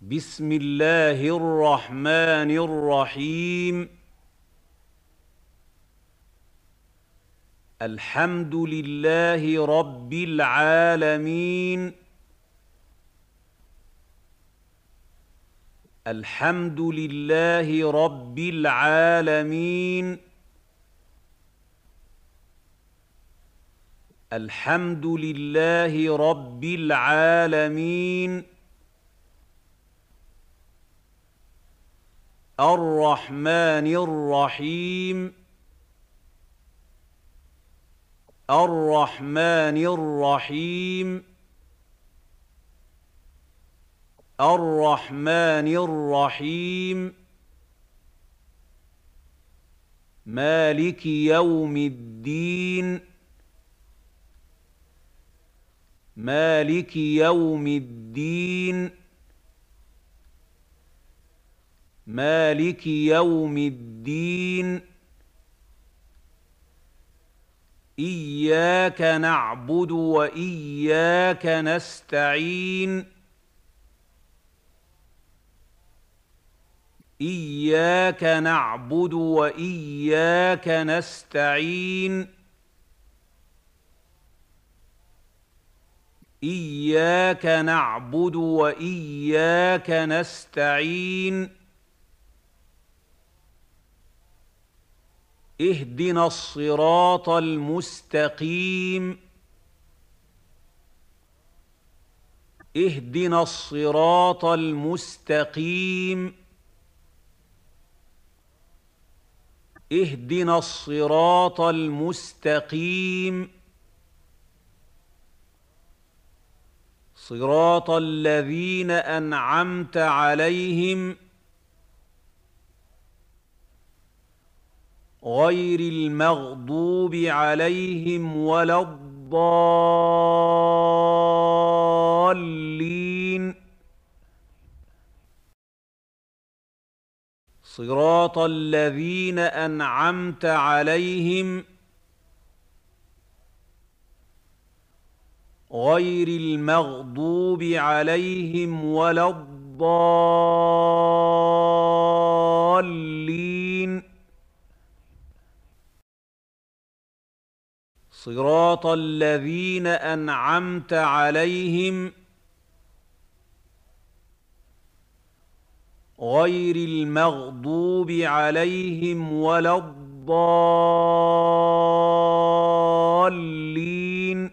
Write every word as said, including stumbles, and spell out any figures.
بسم الله الرحمن الرحيم. الحمد لله رب العالمين. الحمد لله رب العالمين. الحمد لله رب العالمين. الرحمن الرحيم. الرحمن الرحيم. الرحمن الرحيم. مالك يوم الدين. مالك يوم الدين. مالك يوم الدين. إياك نعبد وإياك نستعين. إياك نعبد وإياك نستعين. إياك نعبد وإياك نستعين. اهدنا الصراط المستقيم. اهدنا الصراط المستقيم. اهدنا الصراط المستقيم. صراط الذين أنعمت عليهم غير المغضوب عليهم ولا الضالين. صراط الذين أنعمت عليهم غير المغضوب عليهم ولا الضالين. صراط الذين أنعمت عليهم غير المغضوب عليهم ولا الضالين.